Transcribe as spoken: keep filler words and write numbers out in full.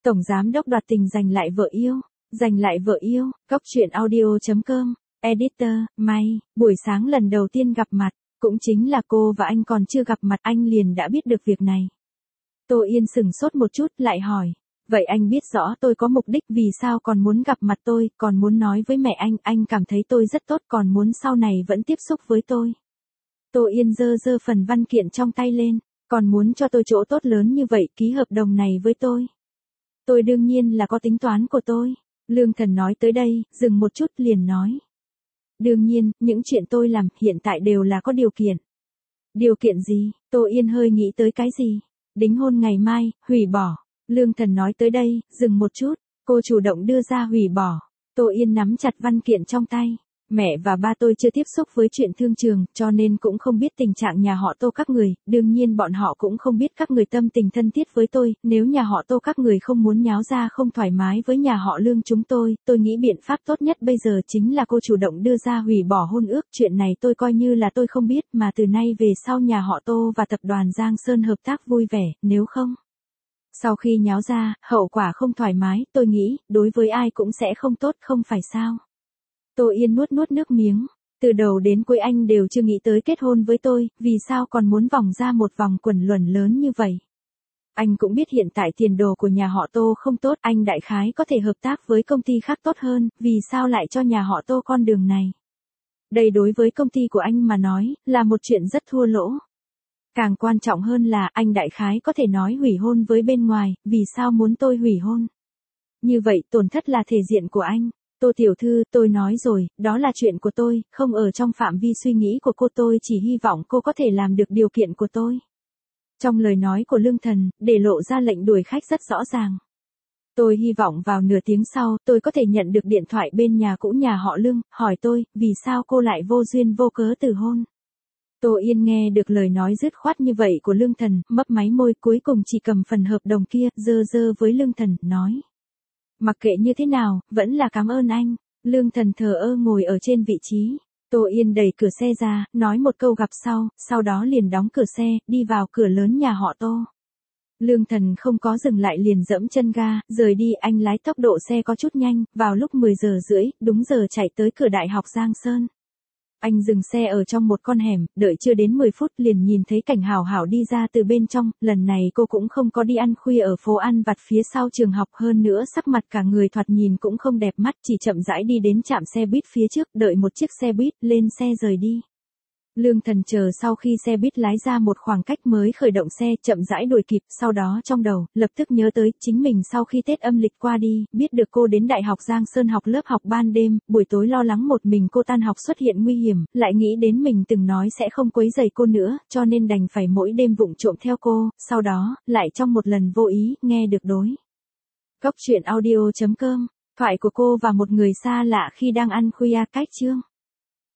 Tổng giám đốc đoạt tình giành lại vợ yêu, giành lại vợ yêu, Cóc truyện audio chấm com, editor, May, buổi sáng lần đầu tiên gặp mặt, cũng chính là cô và anh còn chưa gặp mặt anh liền đã biết được việc này. Tô Yên sừng sốt một chút lại hỏi, vậy anh biết rõ tôi có mục đích vì sao còn muốn gặp mặt tôi, còn muốn nói với mẹ anh, anh cảm thấy tôi rất tốt còn muốn sau này vẫn tiếp xúc với tôi. Tô Yên giơ giơ phần văn kiện trong tay lên, còn muốn cho tôi chỗ tốt lớn như vậy ký hợp đồng này với tôi. Tôi đương nhiên là có tính toán của tôi. Lương Thần nói tới đây, dừng một chút liền nói. Đương nhiên, những chuyện tôi làm hiện tại đều là có điều kiện. Điều kiện gì? Tô Yên hơi nghĩ tới cái gì? Đính hôn ngày mai, hủy bỏ. Lương Thần nói tới đây, dừng một chút, cô chủ động đưa ra hủy bỏ. Tô Yên nắm chặt văn kiện trong tay. Mẹ và ba tôi chưa tiếp xúc với chuyện thương trường, cho nên cũng không biết tình trạng nhà họ Tô các người, đương nhiên bọn họ cũng không biết các người tâm tình thân thiết với tôi, nếu nhà họ Tô các người không muốn nháo ra không thoải mái với nhà họ Lương chúng tôi, tôi nghĩ biện pháp tốt nhất bây giờ chính là cô chủ động đưa ra hủy bỏ hôn ước, chuyện này tôi coi như là tôi không biết, mà từ nay về sau nhà họ Tô và tập đoàn Giang Sơn hợp tác vui vẻ, nếu không. Sau khi nháo ra, hậu quả không thoải mái, tôi nghĩ, đối với ai cũng sẽ không tốt không phải sao. Tô Yên nuốt nuốt nước miếng, từ đầu đến cuối anh đều chưa nghĩ tới kết hôn với tôi, vì sao còn muốn vòng ra một vòng quẩn luẩn lớn như vậy. Anh cũng biết hiện tại tiền đồ của nhà họ Tô không tốt, anh đại khái có thể hợp tác với công ty khác tốt hơn, vì sao lại cho nhà họ Tô con đường này. Đây đối với công ty của anh mà nói, là một chuyện rất thua lỗ. Càng quan trọng hơn là anh đại khái có thể nói hủy hôn với bên ngoài, vì sao muốn tôi hủy hôn. Như vậy tổn thất là thể diện của anh. Tô tiểu thư, tôi nói rồi, đó là chuyện của tôi, không ở trong phạm vi suy nghĩ của cô, tôi chỉ hy vọng cô có thể làm được điều kiện của tôi. Trong lời nói của Lương Thần, để lộ ra lệnh đuổi khách rất rõ ràng. Tôi hy vọng vào nửa tiếng sau, tôi có thể nhận được điện thoại bên nhà cũ nhà họ Lương, hỏi tôi, vì sao cô lại vô duyên vô cớ từ hôn. Tô Yên nghe được lời nói dứt khoát như vậy của Lương Thần, mấp máy môi cuối cùng chỉ cầm phần hợp đồng kia, dơ dơ với Lương Thần, nói. Mặc kệ như thế nào, vẫn là cảm ơn anh. Lương Thần thờ ơ ngồi ở trên vị trí. Tô Yên đẩy cửa xe ra, nói một câu gặp sau, sau đó liền đóng cửa xe, đi vào cửa lớn nhà họ Tô. Lương Thần không có dừng lại liền dẫm chân ga, rời đi, anh lái tốc độ xe có chút nhanh, vào lúc mười giờ rưỡi, đúng giờ chạy tới cửa Đại học Giang Sơn. Anh dừng xe ở trong một con hẻm, đợi chưa đến mười phút liền nhìn thấy Cảnh Hảo Hảo đi ra từ bên trong, lần này cô cũng không có đi ăn khuya ở phố ăn vặt phía sau trường học, hơn nữa sắc mặt cả người thoạt nhìn cũng không đẹp mắt, chỉ chậm rãi đi đến trạm xe buýt phía trước, đợi một chiếc xe buýt, lên xe rời đi. Lương Thần chờ sau khi xe buýt lái ra một khoảng cách mới khởi động xe, chậm rãi đuổi kịp, sau đó trong đầu, lập tức nhớ tới, chính mình sau khi Tết âm lịch qua đi, biết được cô đến Đại học Giang Sơn học lớp học ban đêm, buổi tối lo lắng một mình cô tan học xuất hiện nguy hiểm, lại nghĩ đến mình từng nói sẽ không quấy rầy cô nữa, cho nên đành phải mỗi đêm vụng trộm theo cô, sau đó, lại trong một lần vô ý, nghe được đối. Cóc truyện audio chấm com, thoại của cô và một người xa lạ khi đang ăn khuya cách chương.